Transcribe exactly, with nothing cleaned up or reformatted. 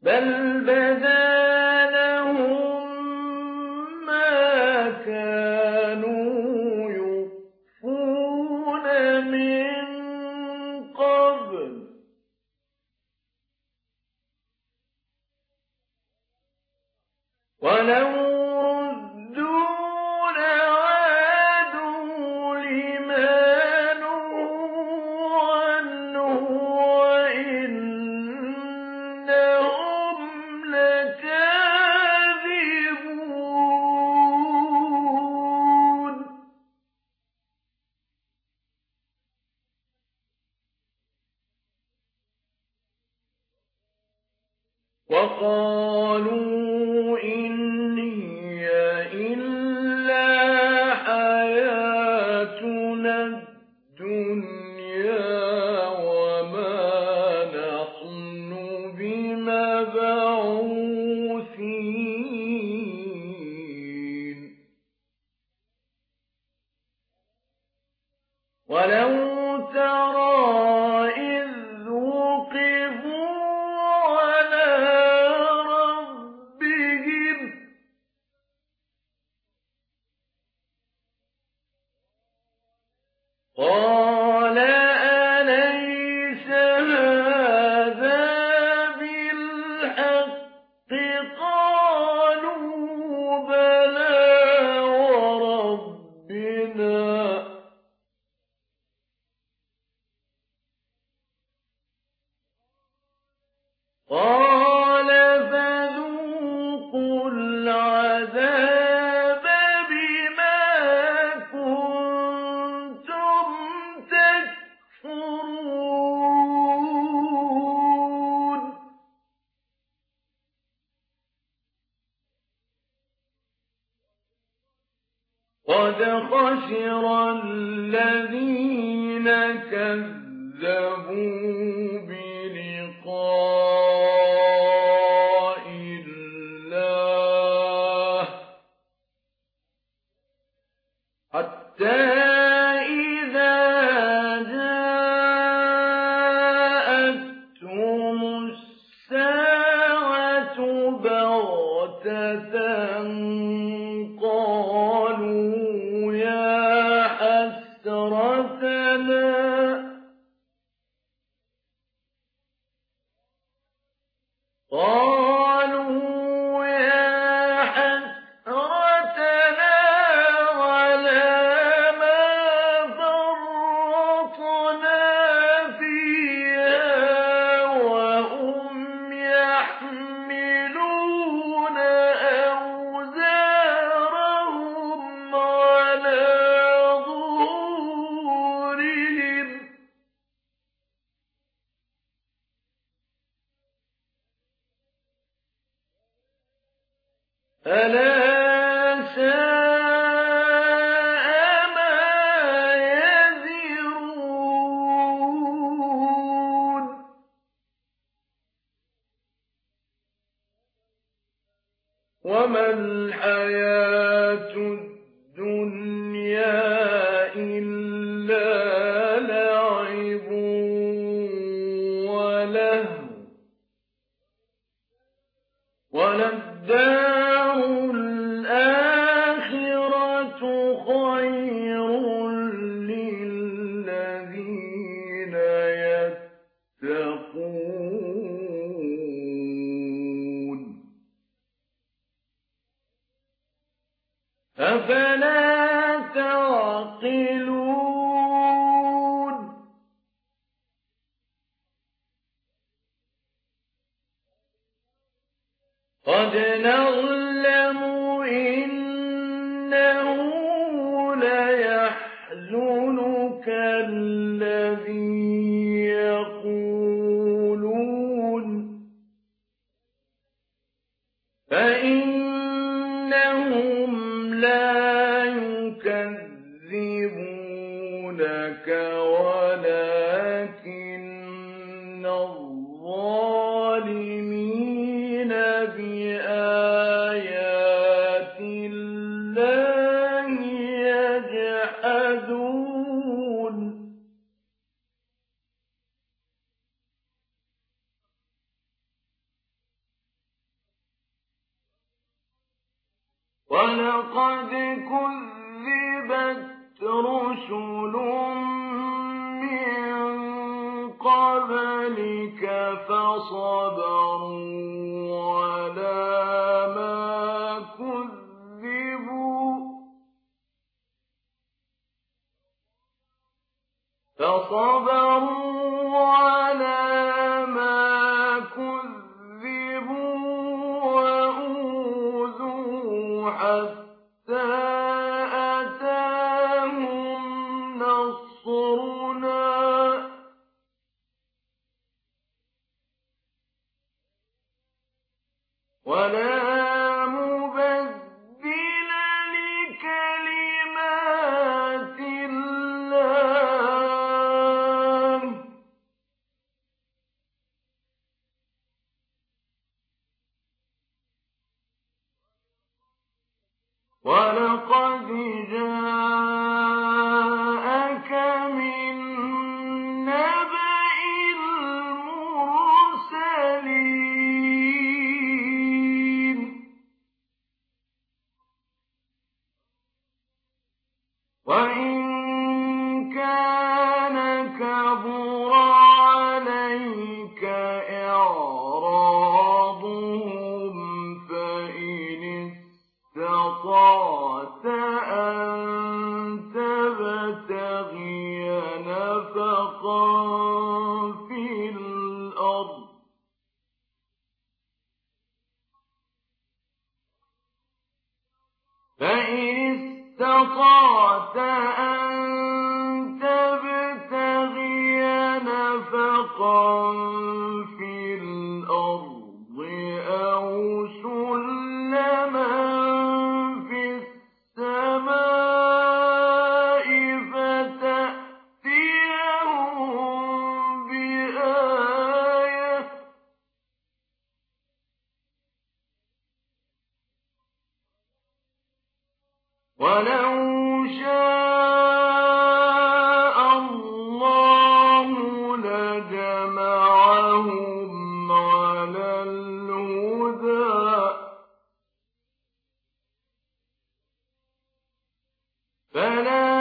بل بدا لهم ما كانوا يخفون من قبل ولو ردوا لعادوا لما نهوا عنه وإنهم لكاذبون وقالوا إن هي إلا حياتنا الدنيا وما نحن بمبعوثين ولو ترى إذ وقفوا على ربهم قال أليس هذا بالحق قالوا بلى وربنا قال فذوقوا العذاب بما كنتم تكفرون قد خسر الذين كذبوا بلقاء الله حتى إذا جاءتهم الساعة بغتة قالوا يا حسرتنا قالوا يا حسرتنا على ما فرطنا فيها وهم يحملون أوزارهم على ظهورهم ألا ساء ما يزرون وما الحياة الدنيا إلا لعب ولهو وللدار الآخرة خير للذين يتقون أفلا تعقلون قد نعلم إنه ليحزنك الذي يقولون فإنهم لا يكذبونك ولكن الظالمين بآيات ولقد كذبت رسل من قبلك فصبروا على ما كذبوا فصبروا على ما كذبوا وأوذوا حتى أتاهم نصرنا ولا مبدل لكلمات الله ولقد جاءك من نبأ المرسلين وإن كان كبر عليك إعراضهم فإن استطعت أن تبتغي نفقا في الأرض فإن استطعت أن تبتغي نفقا في الأرض أو سلما في السماء فتأتيهم بآية ولو شاء الله لجمعهم على الهدى فلا